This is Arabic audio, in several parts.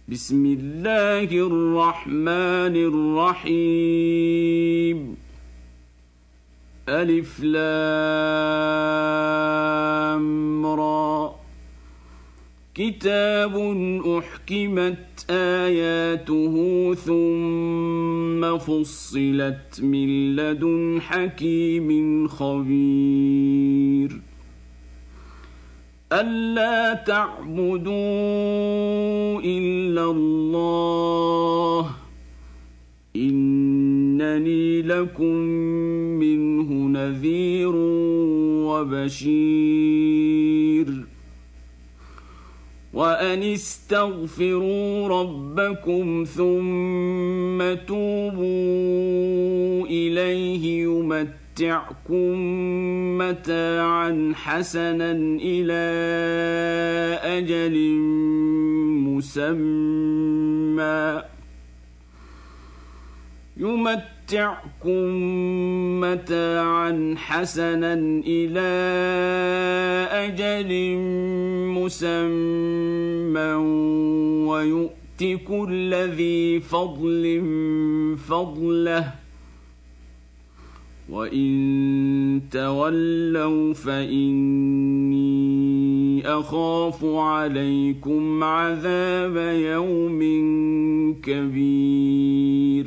بسم الله الرحمن الرحيم ألف لام را كتاب أحكمت آياته ثم فصلت من لدن حكيم خبير ألا تعبدوا إلا الله إنني لكم منه نذير وبشير وأن استغفروا ربكم ثم توبوا إليه يمتعكم متاعا حسنا إلى أجل مسمى ويؤت كل ذي فضل فضله وإن تولوا فإني أخاف عليكم عذاب يوم كبير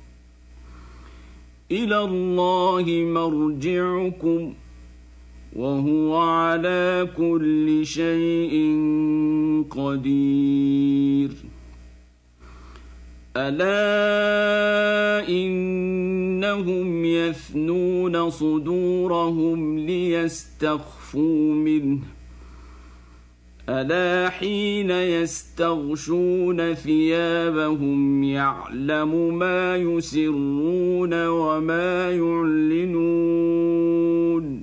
إلى الله مرجعكم وهو على كل شيء قدير ألا إنهم يثنون صدورهم ليستخفوا منه ألا حين يستغشون ثيابهم يعلم ما يسرون وما يعلنون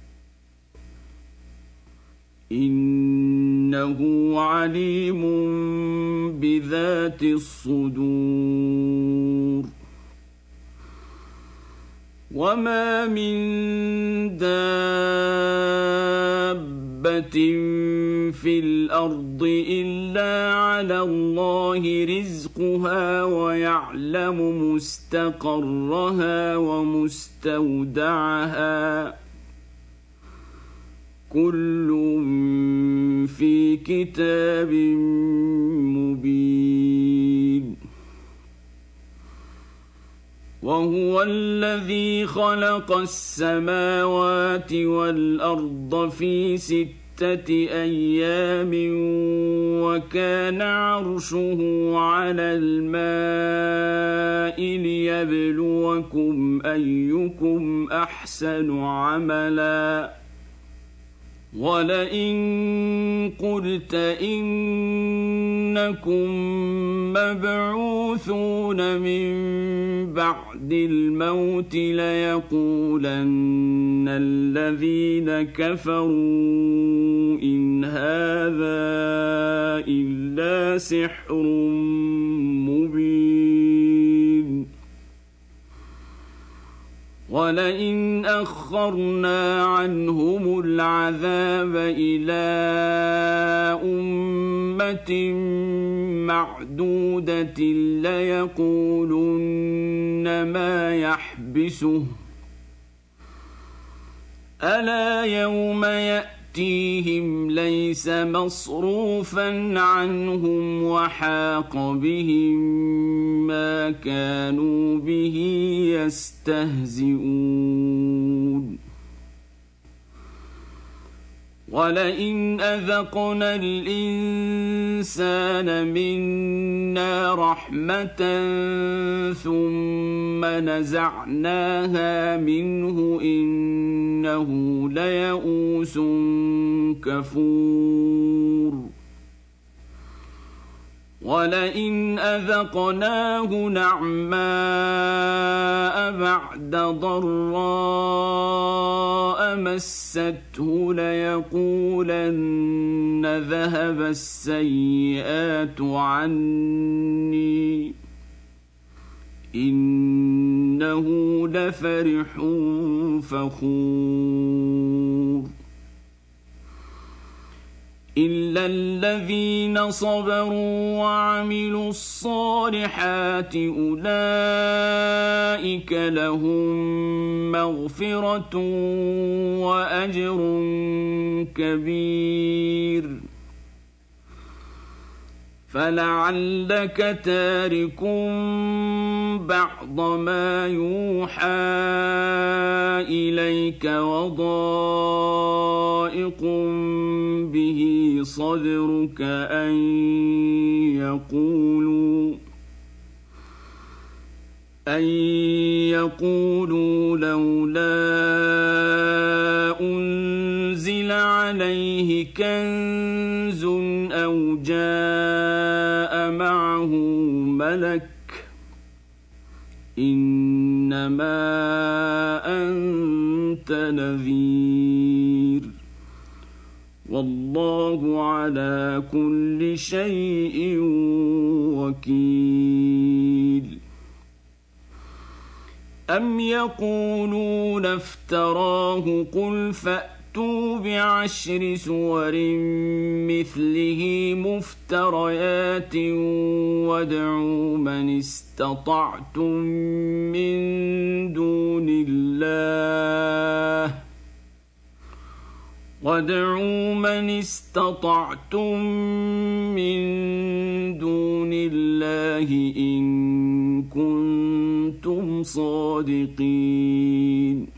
إنه عليم بذات الصدور وما من دابة في الأرض إلا على الله رزقها ويعلم مستقرها ومستودعها كل في كتاب مبين وهو الذي خلق السماوات والأرض في 6 أيام وكان عرشه على الماء ليبلوكم أيكم أحسن عملا ولئن قلت إنكم مبعوثون من بعد الموت ليقولن الذين كفروا إن هذا إلا سحر مبين ولئن أخرنا عنهم العذاب إلى أمة معدودة ليقولن ما يحبسه ألا يوم يأتيهم ليس مصروفا عنهم وحاق بهم ما كانوا به يستهزئون ولئن أذقنا الإنسان منا رحمة ثم نزعناها منه إنه ليئوس كفور ولئن أذقناه نعماء بعد ضراء مسته ليقولن ذهب السيئات عني إنه لفرح فخور إلا الذين صبروا وعملوا الصالحات أولئك لهم مغفرة وأجر كبير فلعلك تارك بعض ما يوحى إليك وضائق به صدرك أن يقولوا لولا أنزل عليه كنز أو جاء معه ملك إنما أنت نذير والله على كل شيء وكيل أم يقولون افتراه قل فأتوا بعشر سور مثله مفتريات وادعوا من استطعتم من دون الله إن كنتم صادقين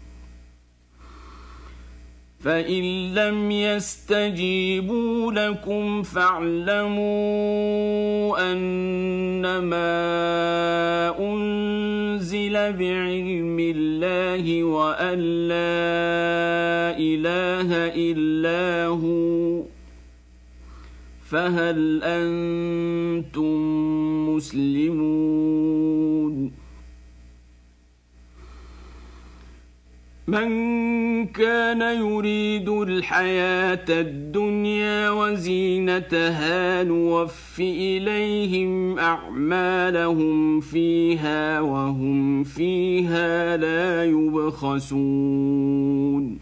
فإن لم يستجيبوا لكم فاعلموا أنما أنزل بعلم الله وأن لا إله إلا هو فهل أنتم مسلمون من كان يريد الحياة الدنيا وزينتها نوف إليهم أعمالهم فيها وهم فيها لا يبخسون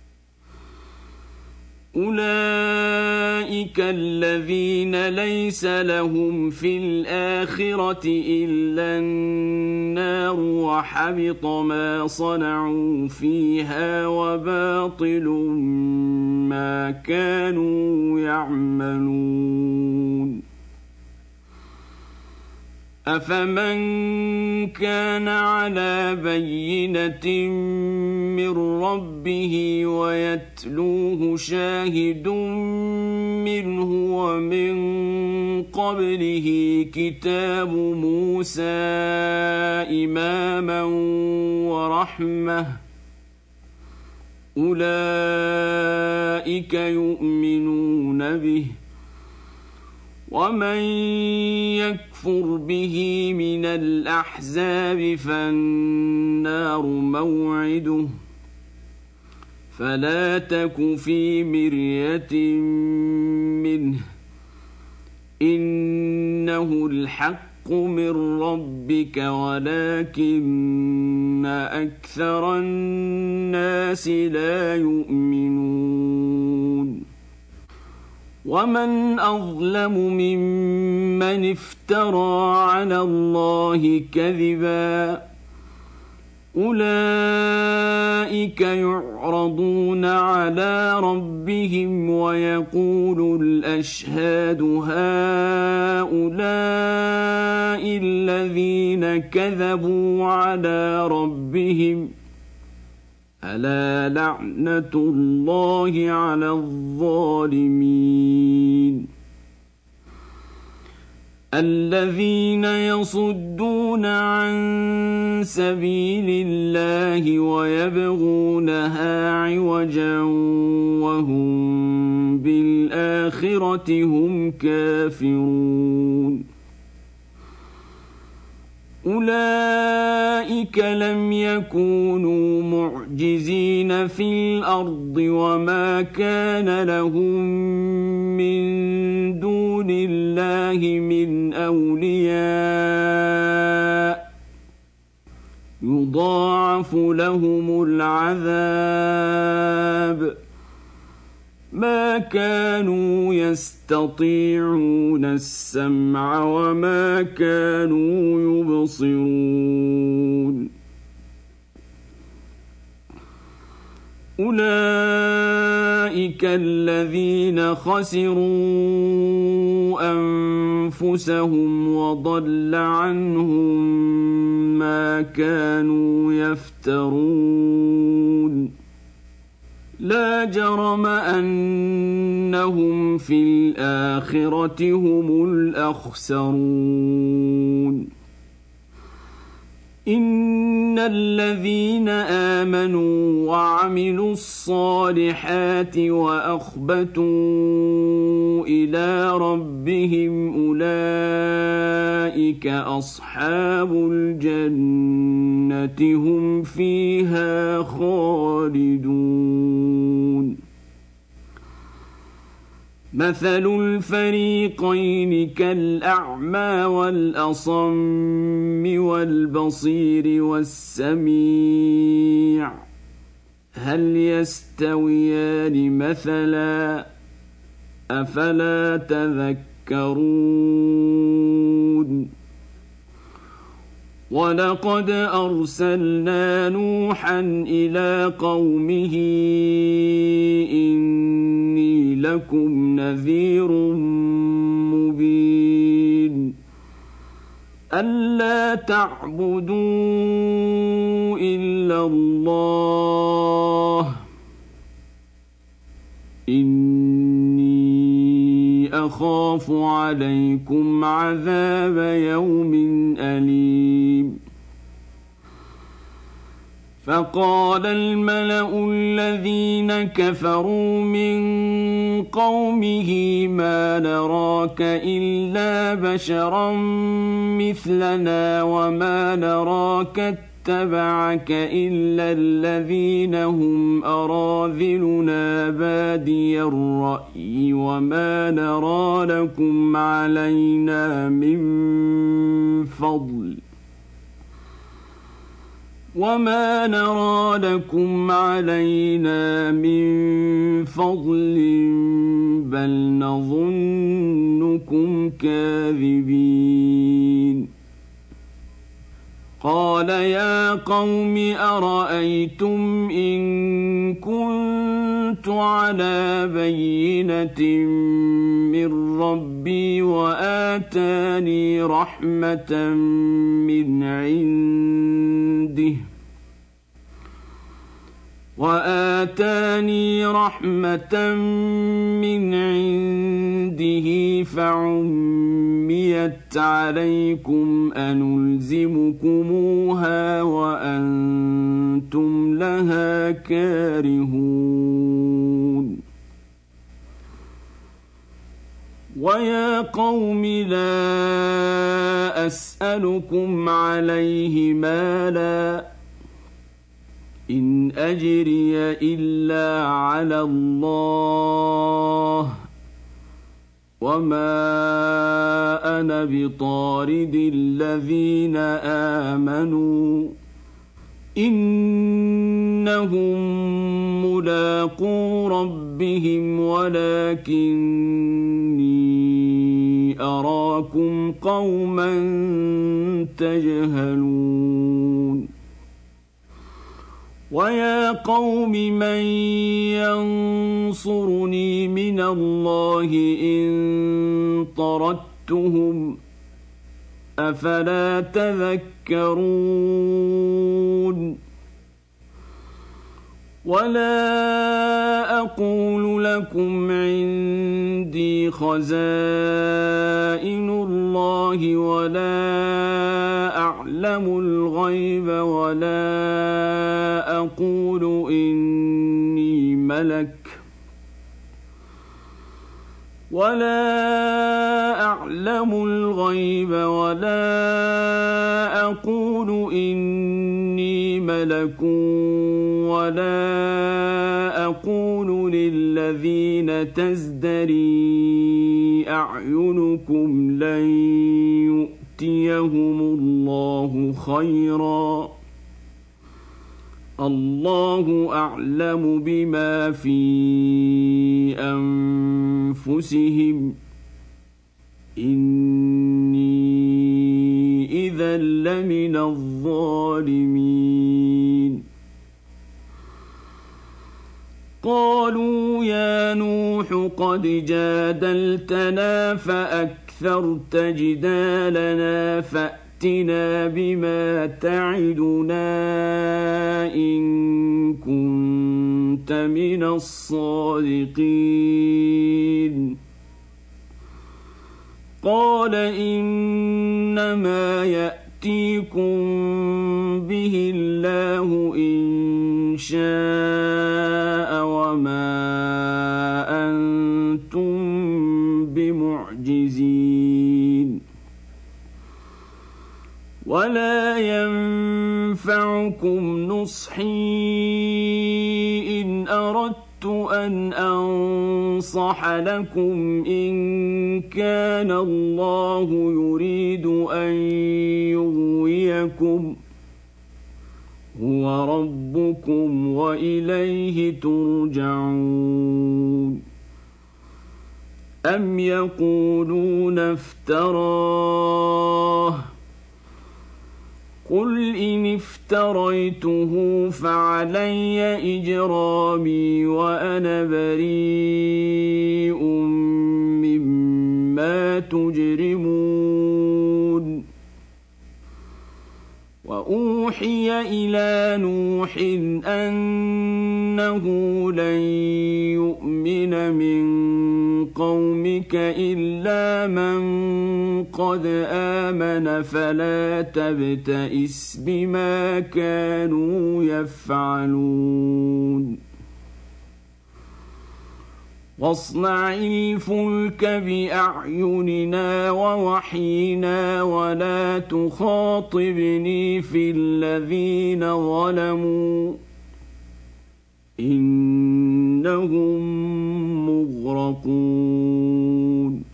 أولئك الذين ليس لهم في الآخرة إلا النار وحبط ما صنعوا فيها وباطل ما كانوا يعملون أفمن كان على بينة من ربه ويتلوه شاهد منه ومن قبله كتاب موسى إماما ورحمة أولئك يؤمنون به ومن يكفر به من الأحزاب فالنار موعده فلا تك في مرية منه إنه الحق من ربك ولكن أكثر الناس لا يؤمنون ومن أظلم ممن افترى على الله كذبا أولئك يعرضون على ربهم ويقول الأشهاد هؤلاء الذين كذبوا على ربهم ألا لعنة الله على الظالمين الذين يصدون عن سبيل الله ويبغونها عوجا وهم بالآخرة هم كافرون أولئك لم يكونوا معجزين في الأرض وما كان لهم من دون الله من أولياء يضاعف لهم العذاب ما كانوا يستطيعون السمع وما كانوا يبصرون أولئك الذين خسروا أنفسهم وضل عنهم ما كانوا يفترون لا جرم أنهم في الآخرة هم الأخسرون إن الذين آمنوا وعملوا الصالحات وأخبتوا إلى ربهم أولئك أصحاب الجنة هم فيها خالدون مثل الفريقين كالأعمى والأصم والبصير والسميع هل يستويان مثلا أفلا تذكرون ولقد أرسلنا نوحا إلى قومه إني لكم نذير مبين ألا تعبدوا إلا الله إني أخاف عليكم عذاب يوم أليم فقال الملأ الذين كفروا من قومه ما نراك إلا بشرا مثلنا وما نراك اتبعك إلا الذين هم أراذلنا بادي الرأي وما نرى لكم علينا من فضل بل نظنكم كاذبين قال يا قوم أرأيتم إن كنت على بينة من ربي وآتاني رحمة من عنده فعميت عليكم أنلزمكموها وأنتم لها كارهون ويا قوم لا أسألكم عليه مالا إن أجري إلا على الله وما أنا بطارد الذين آمنوا إنهم ملاقو ربهم ولكني أراكم قوما تجهلون ويا قوم من ينصرني من الله إن طردتهم أفلا تذكرون ولا أقول لكم عندي خزائن الله ولا أعلم الغيب ولا أقول إني ملك ولا أقول للذين تزدري أعينكم لن يؤتيهم الله خيرا الله أعلم بما في أنفسهم إني إذا لمن الظالمين قالوا يا نوح قد جادلتنا فأكثرت جدالنا فأتنا بما تعدنا إن كنت من الصادقين قال إنما يأتيكم به الله إن شاء وما أنتم بمعجزين ولا ينفعكم نصحي إن أردت أن أنصح لكم إن كان الله يريد أن يغويكم هو ربكم وإليه ترجعون أم يقولون افتراه قل إن افتريته فعلي إجرامي وأنا بريء مما تجرمون وأوحي إلى نوح أنه لن يؤمن من قومك إلا من قد آمن فلا تبتئس بما كانوا يفعلون واصنع الفلك بأعيننا ووحينا ولا تخاطبني في الذين ظلموا إنهم مغرقون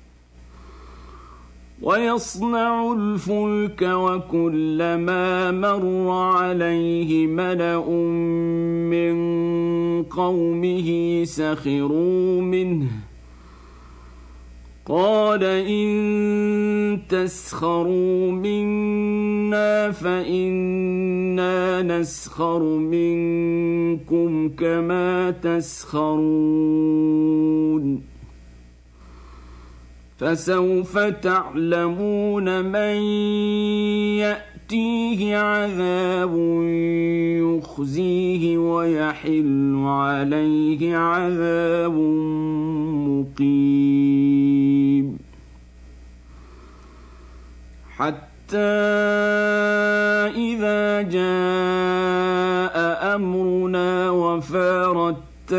ويصنع الفلك وكلما مر عليه ملأ من قومه سخروا منه قال إن تسخروا منا فإنا نسخر منكم كما تسخرون فسوف تعلمون من يأتيه عذاب يخزيه ويحل عليه عذاب مقيم حتى إذا جاء أمرنا وفارت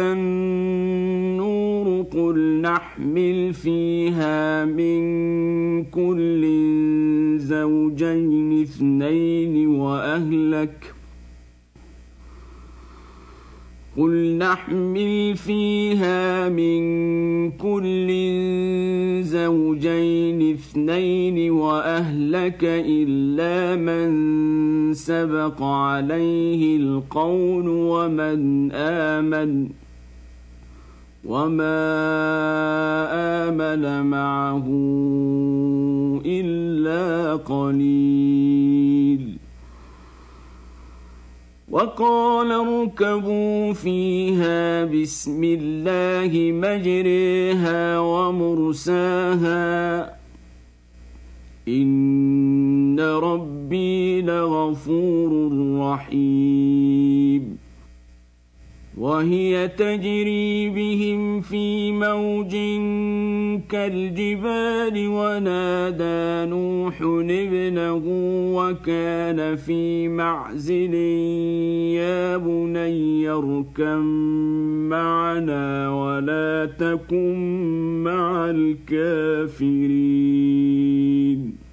النور قل نحمل فيها من كل زوجين اثنين وأهلك إلا من سبق عليه القول ومن آمن وما آمن معه إلا قليل وقال اركبوا فيها بسم الله مجريها ومرساها إن ربي لغفور رحيم وهي تجري بهم في موج كالجبال ونادى نوح ابنه وكان في معزل يا بني اركب معنا ولا تكن مع الكافرين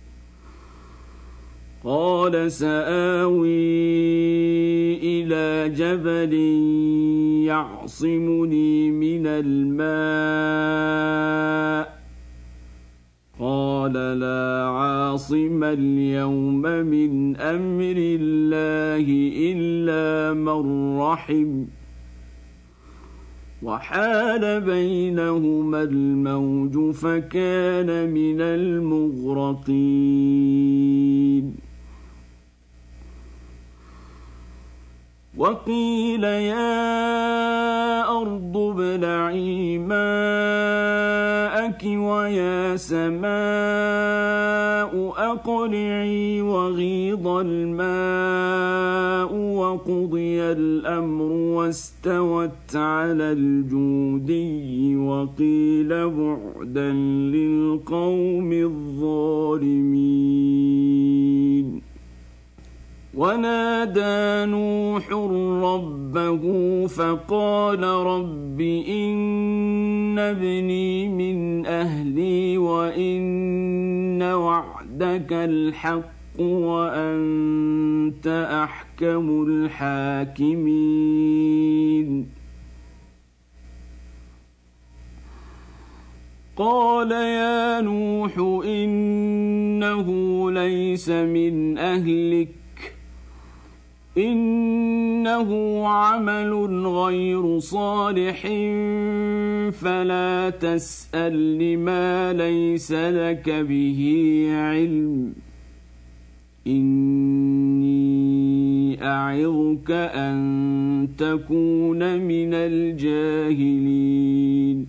قال سآوي إلى جبل يعصمني من الماء قال فلا عاصم اليوم من أمر الله إلا من رحم وحال بينهما الموج فكان من المغرقين وقيل يا أرض ابلعي ماءك ويا سماء أقلعي وغيض الماء وقضي الأمر واستوت على الجودي وقيل بعدا للقوم الظالمين ونادى نوح ربه فقال رب إن ابني من أهلي وإن وعدك الحق وأنت أحكم الحاكمين قال يا نوح إنه ليس من أهلك إنه عمل غير صالح فلا تسأل لما ليس لك به علم إني أعظك أن تكون من الجاهلين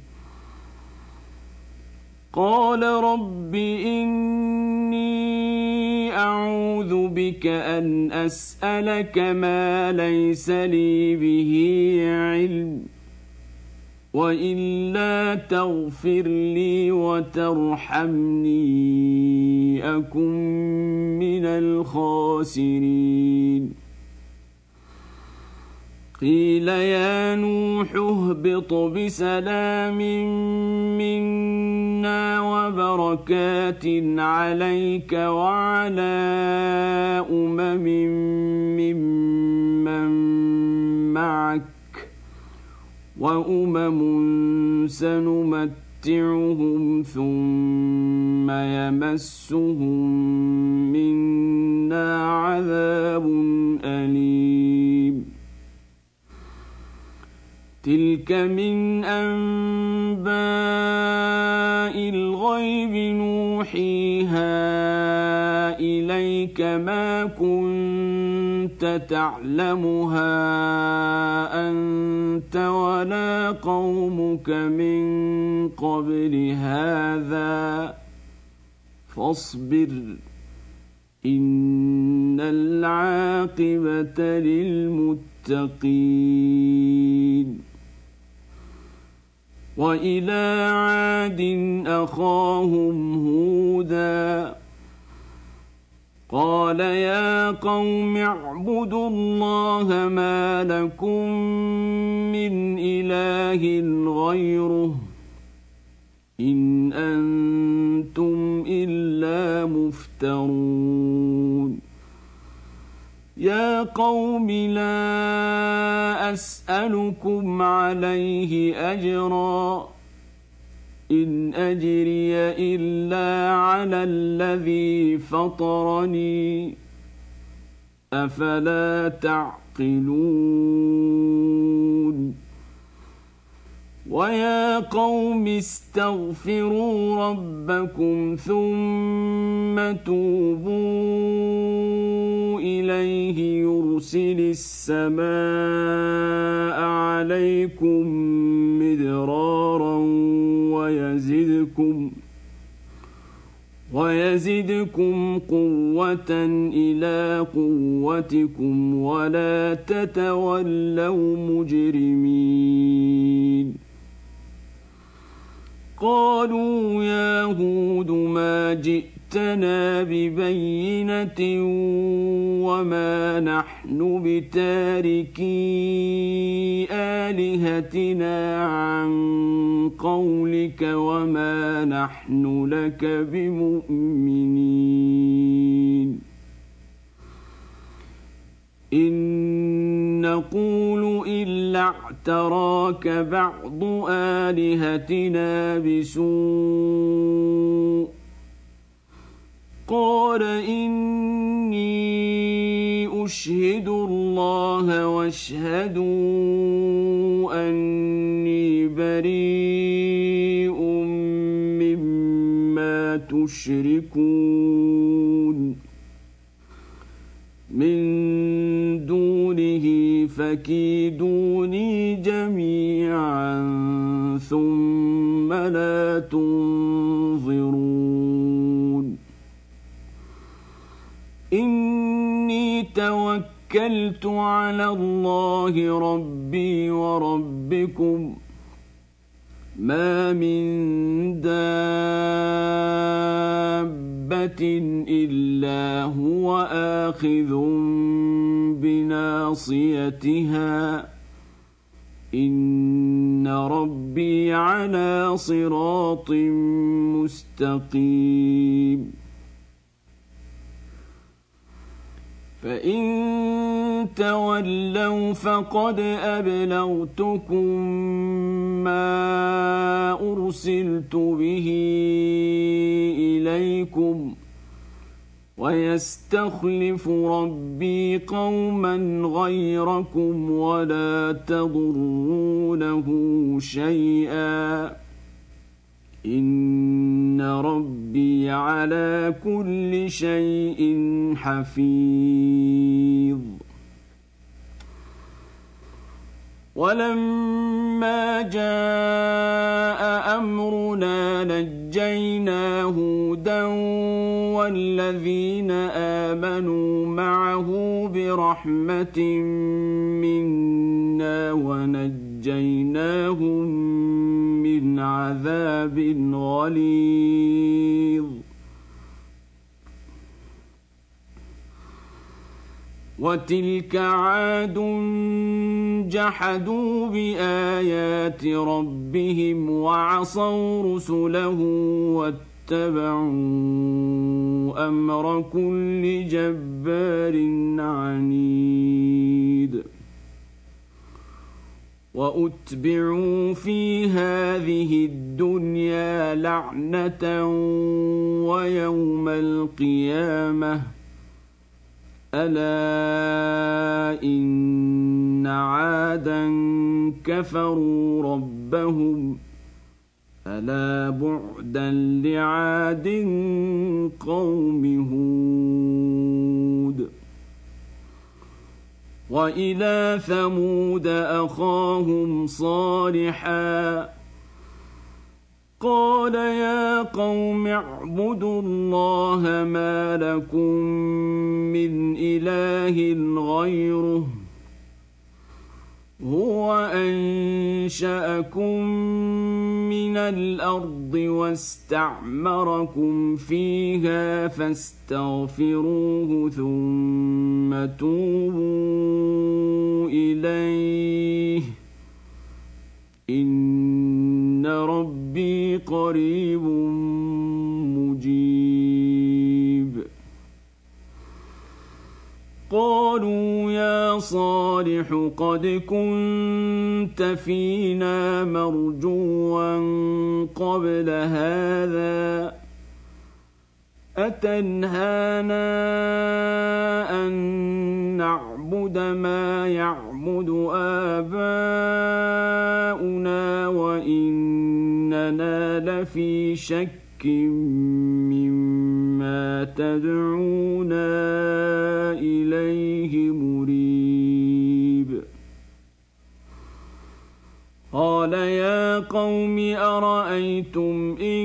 قال رب إني أعوذ بك أن أسألك ما ليس لي به علم وإلا تغفر لي وترحمني أكن من الخاسرين قيل يا نوح اهبط بسلام منا وبركات عليك وعلى أمم ممن معك وأمم سنمتعهم ثم يمسهم منا عذاب أليم تلك من أنباء الغيب نوحيها إليك ما كنت تعلمها أنت ولا قومك من قبل هذا فاصبر إن العاقبة للمتقين وإلى عاد أخاهم هودا قال يا قوم اعبدوا الله ما لكم من إله غيره إن أنتم إلا مفترون يا قوم لا أسألكم عليه أجرا إن أجري إلا على الذي فطرني أفلا تعقلون ويا قوم استغفروا ربكم ثم توبوا إليه يرسل السماء عليكم مدرارا ويزدكم قوة إلى قوتكم ولا تتولوا مجرمين قالوا يا هود ما جئتنا ببينة وما نحن بتاركي آلهتنا عن قولك وما نحن لك بمؤمنين إن نقول إلا اعتراك بعض آلهتنا بسوء قال إني أشهد الله واشهدوا أني بريء مما تشركون من دونه فكيدوني جميعا ثم لا تنظرون إني توكلت على الله ربي وربكم ما من دابة إلا هو آخذ بناصيتها إن ربي على صراط مستقيم فإن تولوا فقد أبلغتكم ما أرسلت به إليكم ويستخلف ربي قوما غيركم ولا تضرونه شيئا إن ربي على كل شيء حفيظ ولما جاء أمرنا نجينا هودا والذين آمنوا معه برحمة منا ونجيناهم من عذاب غليظ وتلك عاد جحدوا بآيات ربهم وعصوا رسله واتبعوا أمر كل جبار عنيد وأتبعوا في هذه الدنيا لعنة ويوم القيامة ألا إن عادا كفروا ربهم ألا بعدا لعاد قوم هود وإلى ثمود أخاهم صالحا قال يا قوم اعبدوا الله ما لكم من إله غيره هو أنشأكم من الأرض واستعمركم فيها فاستغفروه ثم توبوا إليه إن ربي قريب مجيب قالوا يا صالح قد كنت فينا مرجوا قبل هذا أتنهانا أن نعبد ما يعبد آباؤنا وإننا لفي شك مما تدعونا إليه مريب قال يا قوم أرأيتم إن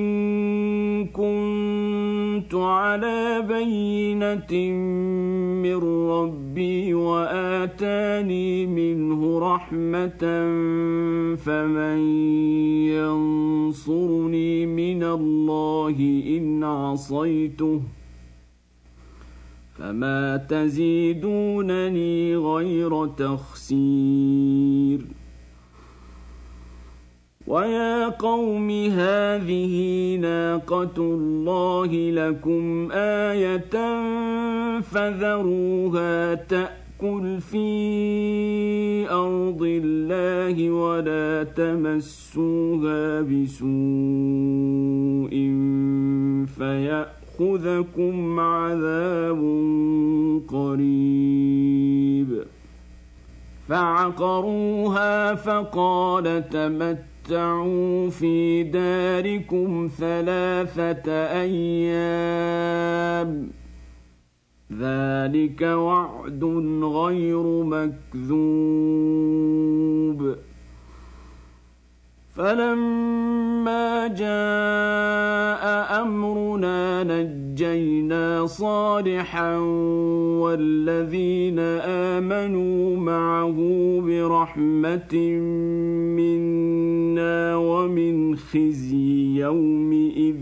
كنت على بينة من ربي وآتاني منه رحمة فمن ينصرني من الله إن عصيته فما تزيدونني غير تخسير ويا قوم هذه ناقة الله لكم آية فذروها تأكل في أرض الله ولا تمسوها بسوء يأخذكم عذاب قريب. فعقروها فقال تمتعوا في داركم 3 أيام ذلك وعد غير مكذوب. فلما جاء أمرنا نجينا صالحا والذين آمنوا معه برحمة منا ومن خزي يومئذ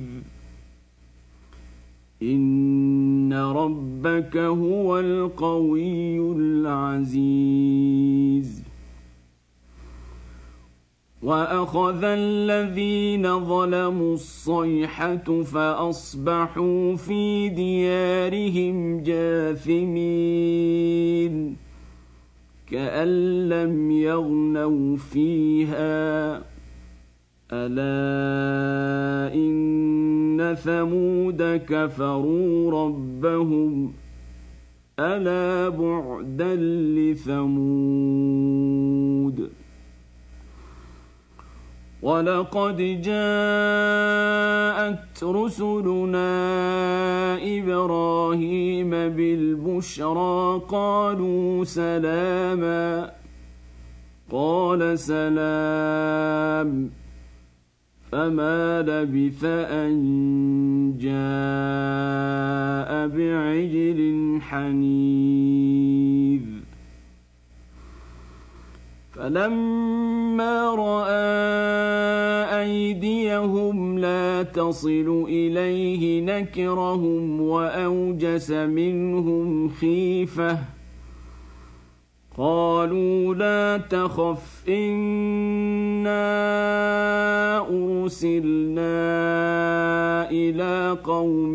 إن ربك هو القوي العزيز. وأخذ الذين ظلموا الصيحة فأصبحوا في ديارهم جاثمين كأن لم يغنوا فيها ألا إن ثمود كفروا ربهم ألا بعدا لثمود. ولقد جاءت رسلنا إبراهيم بالبشرى قالوا سلاما قال سلام فما لبث أن جاء بعجل حنيذ. فلما رأى أيديهم لا تصل إليه نكرهم وأوجس منهم خيفة قالوا لا تخف إنا أرسلنا إلى قوم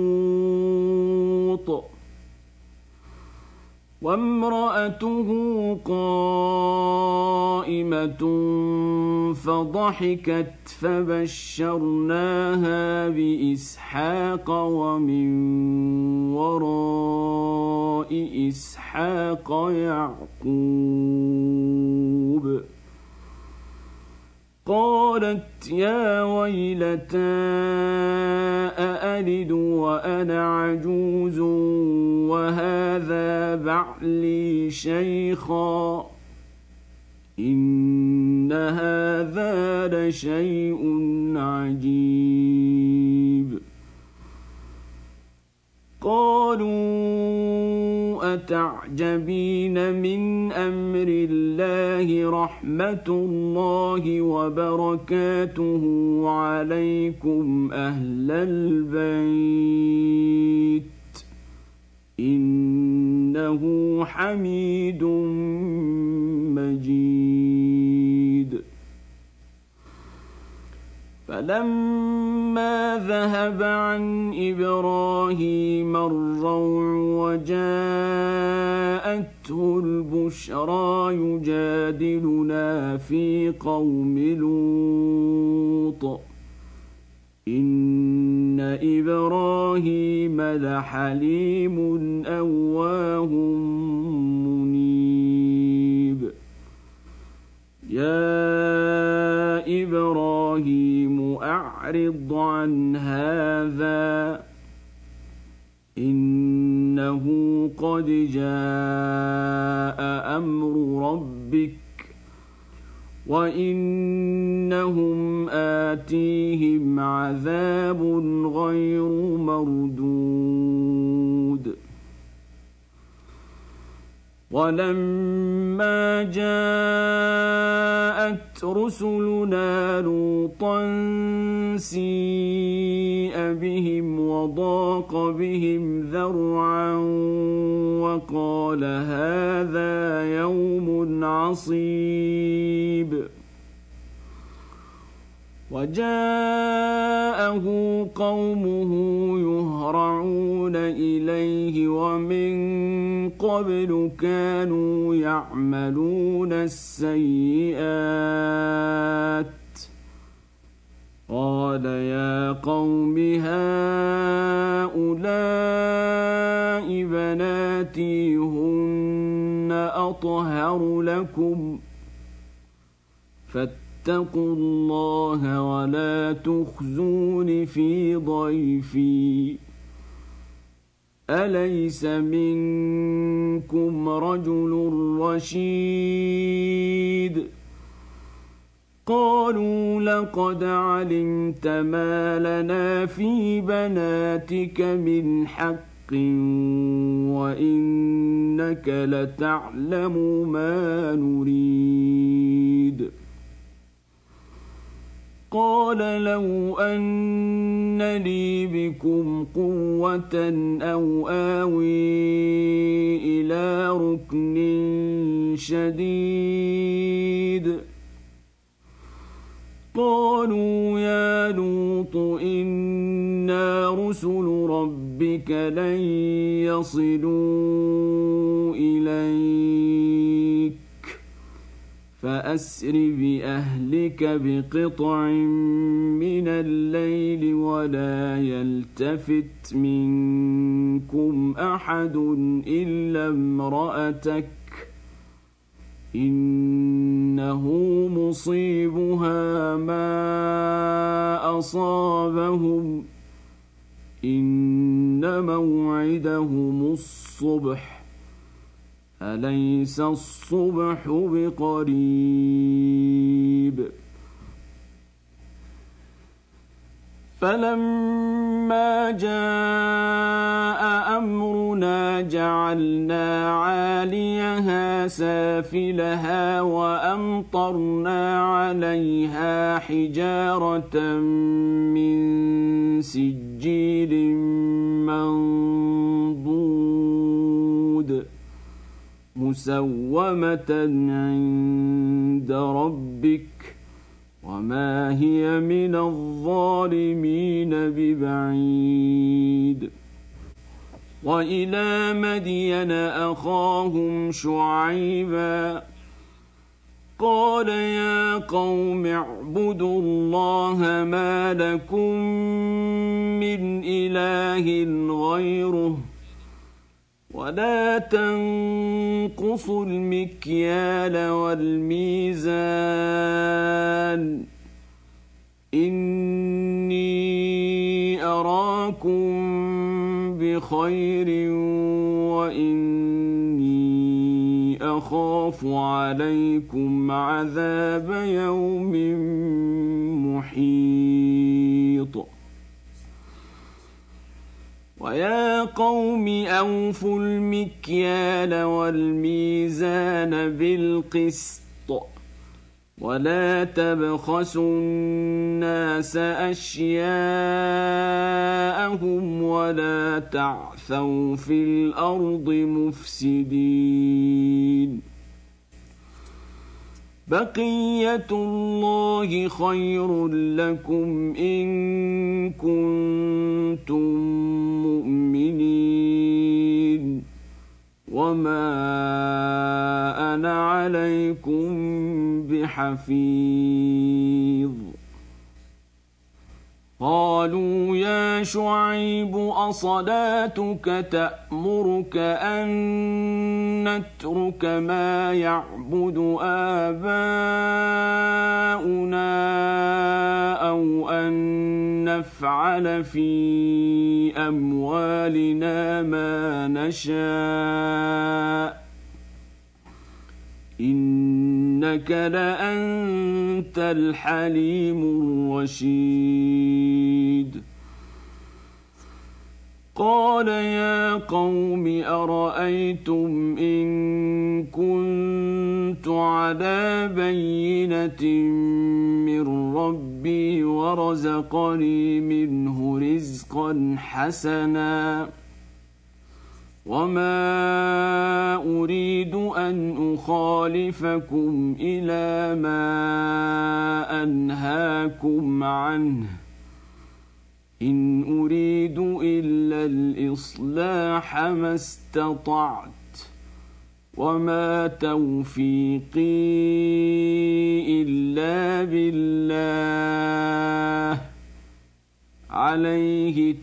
لوط وامرأته قائمة فضحكت فبشرناها بإسحاق ومن وراء إسحاق يعقوب. قالت يا ويلتى أألد وأنا عجوز وهذا بعلي شيخا إن هذا لشيء عجيب. قالوا أتعجبين من أمر الله رحمة الله وبركاته عليكم أهل البيت إنه حميد مجيد. فلما ذهب عن إبراهيم الروع وجاءته البشرى يجادلنا في قوم لوط إن إبراهيم لحليم أواه منيب. يا إبراهيم أعرض عن هذا إنه قد جاء أمر ربك وإنهم آتيهم عذاب غير مردود. ولما جاءت رسلنا لوطا سيء بهم وضاق بهم ذرعا وقال هذا يوم عصيب. وجاءه قومه يهرعون إليه ومن قبل كانوا يعملون السيئات قال يا قوم هؤلاء أطهر لكم فاتقوا الله ولا تخزون في ضيفي أليس منكم رجل رشيد قالوا لقد علمت ما لنا في بناتك من حق وإنك لتعلم ما نريد قال لو أن لي بكم قوة أو آوي إلى ركن شديد قالوا يا لوط إنا رسل ربك لن يصلوا إليك فأسر بأهلك بقطع من الليل ولا يلتفت منكم أحد إلا امرأتك إنه مصيبها ما أصابهم إن موعدهم الصبح أليس الصبح بقريب فلما جاء أمرنا جعلنا عاليها سافلها وأمطرنا عليها حجارة من سجيل منضود مسومة عند ربك وما هي من الظالمين ببعيد وإلى مدين أخاهم شعيبا قال يا قوم اعبدوا الله ما لكم من إله غيره ولا تنقصوا المكيال والميزان إني أراكم بخير وإني أخاف عليكم عذاب يوم محيط ويا قوم أوفوا المكيال والميزان بالقسط ولا تبخسوا الناس أشياءهم ولا تعثوا في الأرض مفسدين بقية الله خير لكم إن كنتم مؤمنين وما أنا عليكم بحفيظ قالوا يا شعيب أصلاتك تأمرك أن نترك ما يعبد آباؤنا أو أن نفعل في أموالنا ما نشاء إنك لأنت الحليم الرشيد قال يا قوم أرأيتم إن كنت على بينة من ربي ورزقني منه رزقا حسنا وما أريد أن أخالفكم إلى ما أنهاكم عنه إن أريد إلا الإصلاح ما استطعت وما توفيقي إلا بالله عليه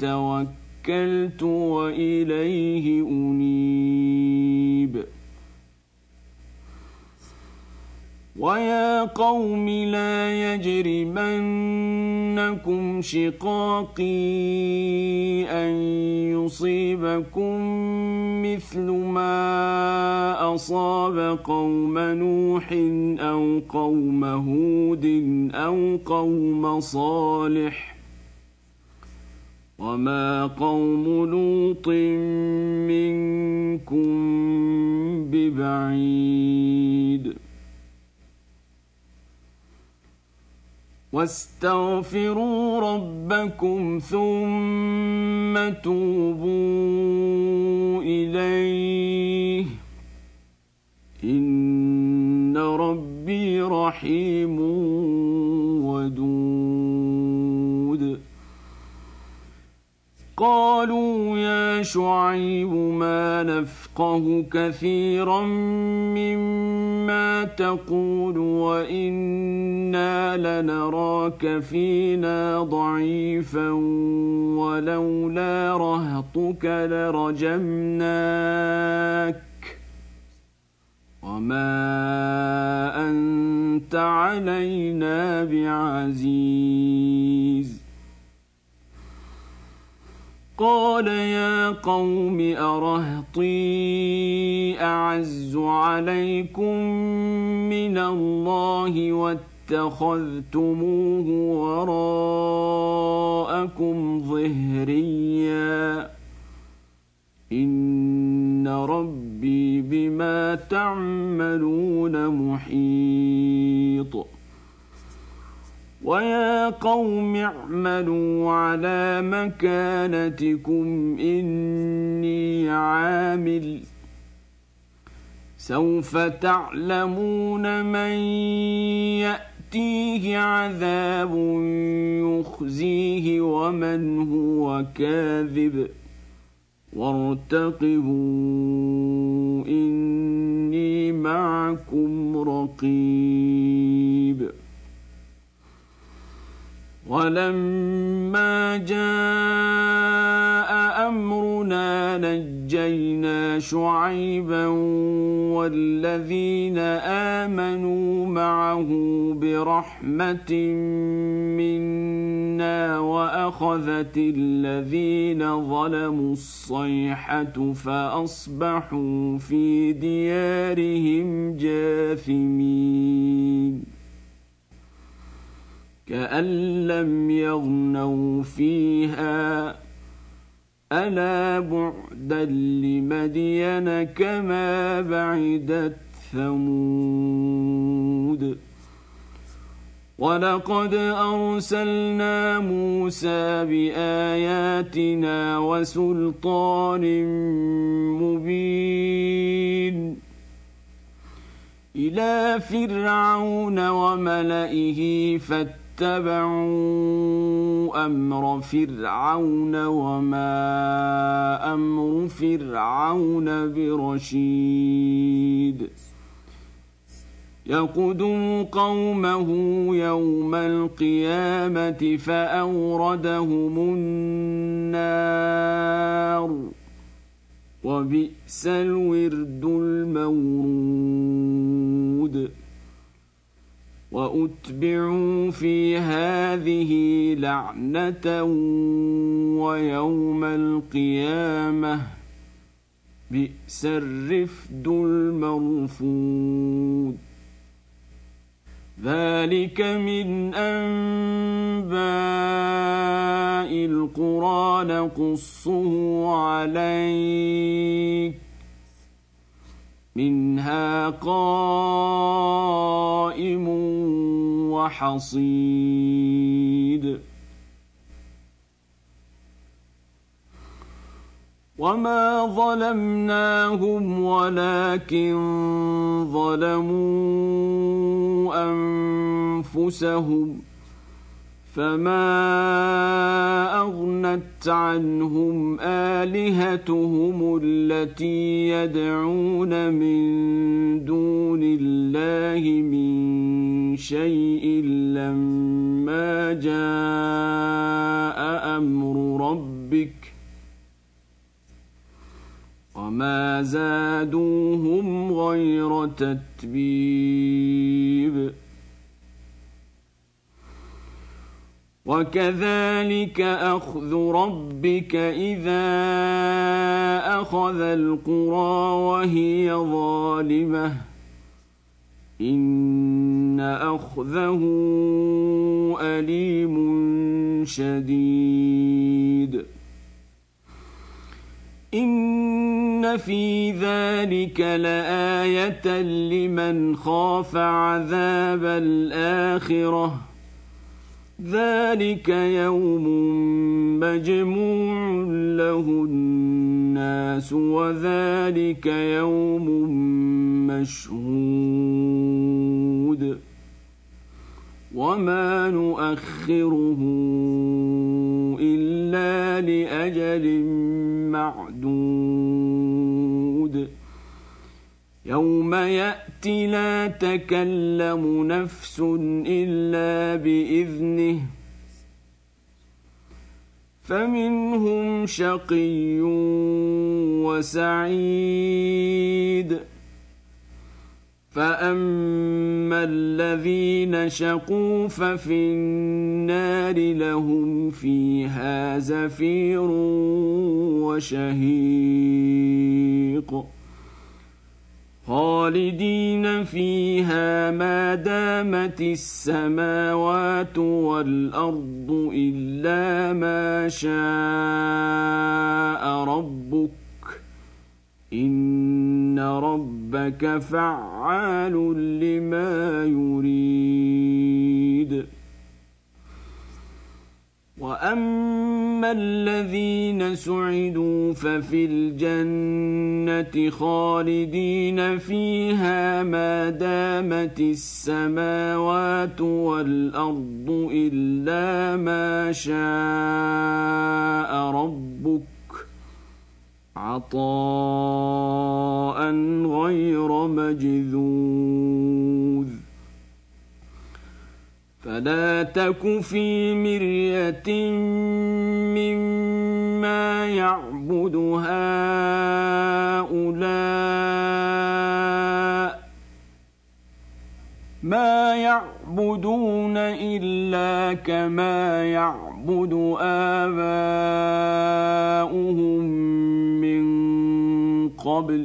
توكلت وإليه أنيب ويا قوم لا يجرمنكم شقاقي أن يصيبكم مثل ما أصاب قوم نوح أو قوم هود أو قوم صالح وما قوم لوط منكم ببعيد واستغفروا ربكم ثم توبوا إليه إن ربي رحيم ودود قالوا يا شعيب ما نفقه كثيرا مما تقول وإنا لنراك فينا ضعيفا ولولا رهطك لرجمناك وما أنت علينا بعزيز قال يا قوم أرهطي أعز عليكم من الله واتخذتموه وراءكم ظهريا إن ربي بما تعملون محيط ويا قوم اعملوا على مكانتكم إني عامل سوف تعلمون من يأتيه عذاب يخزيه ومن هو كاذب وارتقبوا إني معكم رقيب ولما جاء أمرنا نجينا شعيبا والذين آمنوا معه برحمة منا وأخذت الذين ظلموا الصيحة فأصبحوا في ديارهم جاثمين كأن لم يغنوا فيها ألا بعدا لمدين كما بعدت ثمود ولقد أرسلنا موسى بآياتنا وسلطان مبين إلى فرعون وملئه فاتبعوا أمر فرعون وما أمر فرعون برشيد يقدم قومه يوم القيامة فأوردهم النار وبئس الورد المورود وأتبعوا في هذه لعنة ويوم القيامة بئس الرفد المرفود ذلك من أنباء القرى نقصه عليك منها قائم وحصيد وما ظلمناهم ولكن ظلموا أنفسهم فما أغنت عنهم آلهتهم التي يدعون من دون الله من شيء لما جاء أمر ربك وما زادوهم غير تتبيب وكذلك أخذ ربك إذا أخذ القرى وهي ظالمة إن أخذه أليم شديد إن في ذلك لآية لمن خاف عذاب الآخرة ذلك يوم مجموع له الناس وذلك يوم مشهود وما نؤخره إلا لأجل معدود يوم يأتي لا تكلم نفس إلا بإذنه فمنهم شقي وسعيد فأما الذين شقوا ففي النار لهم فيها زفير وشهيق خالدين فيها ما دامت السماوات والأرض إلا ما شاء ربك إن ربك فعال لما يريد وأما الذين سعدوا ففي الجنة خالدين فيها ما دامت السماوات والأرض إلا ما شاء ربك عطاء غير مجذوذ فلا تك في مرية مما يعبد هؤلاء ما يعبدون إلا كما يعبد آباؤهم من قبل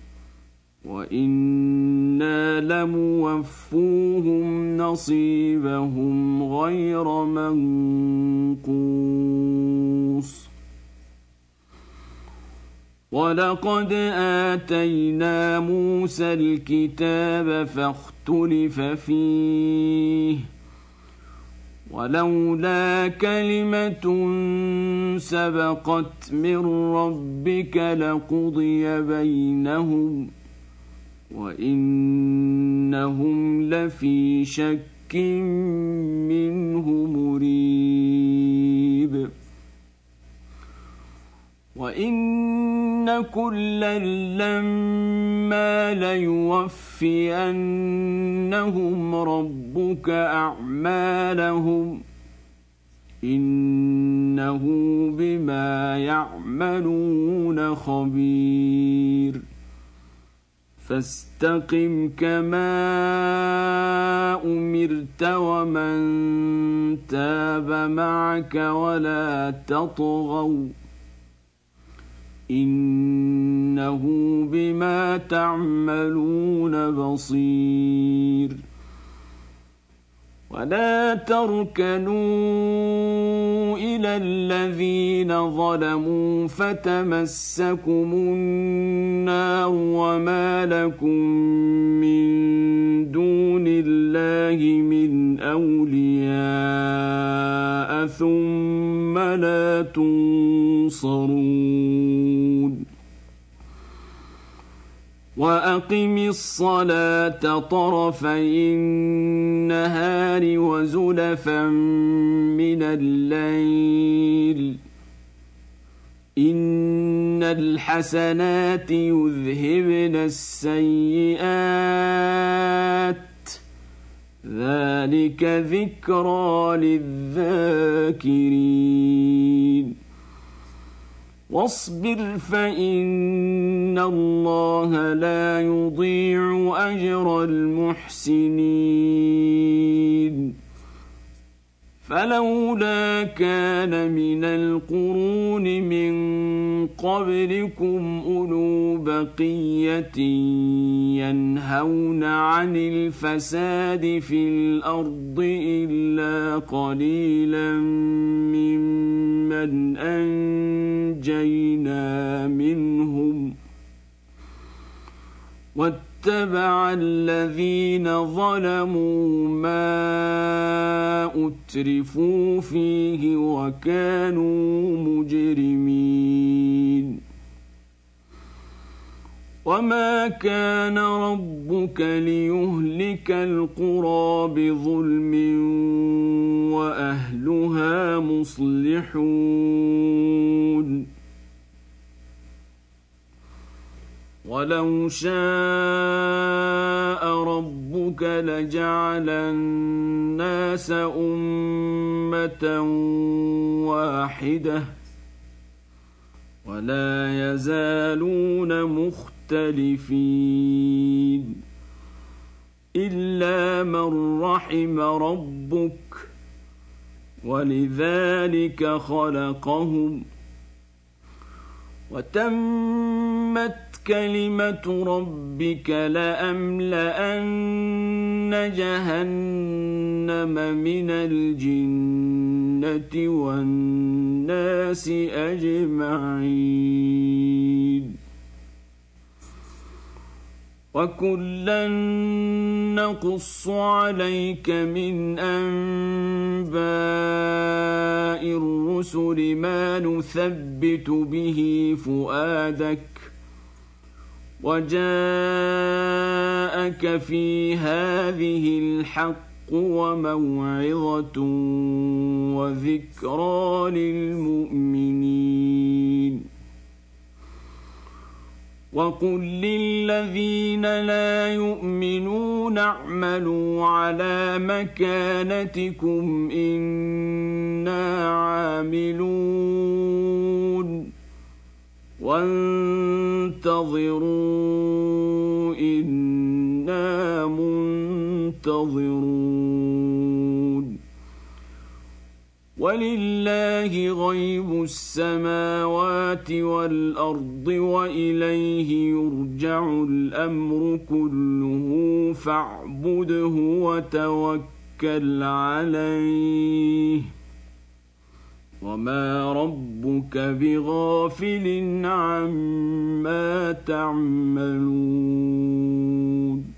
وإنا لموفوهم نصيبهم غير منقوص ولقد آتينا موسى الكتاب فاختلف فيه ولولا كلمة سبقت من ربك لقضي بينهم وإنهم لفي شك منه مريب وإن كلا لما ليوفينهم ربك أعمالهم إنه بما يعملون خبير فاستقم كما أمرت ومن تاب معك ولا تطغوا إنه بما تعملون بصير ولا تركنوا إلى الذين ظلموا فتمسكم النار وما لكم من دون الله من أولياء ثم لا تنصرون وأقم الصلاة طرفي النهار وزلفا من الليل إن الحسنات يذهبن السيئات ذلك ذكرى للذاكرين واصبر فإن الله لا يضيع أجر المحسنين فلولا كان من القرون من قبلكم أولو بقية ينهون عن الفساد في الأرض إلا قليلا ممن أنجينا منهم واتبع الذين ظلموا ما أترفوا فيه وكانوا مجرمين وما كان ربك ليهلك القرى بظلم وأهلها مصلحون ولو شاء ربك لجعل الناس أمة واحدة ولا يزالون مختلفين إلا من رحم ربك ولذلك خلقهم وتمت كلمة ربك لأملأن جهنم من الجنة والناس أجمعين وكلا نقص عليك من أنباء الرسل ما نثبت به فؤادك وجاءك في هذه الحق وموعظة وذكرى للمؤمنين وقل للذين لا يؤمنون اعملوا على مكانتكم إنا عاملون وانتظروا إنا منتظرون ولله غيب السماوات والأرض وإليه يرجع الأمر كله فاعبده وتوكل عليه وما ربك بغافل عما تعملون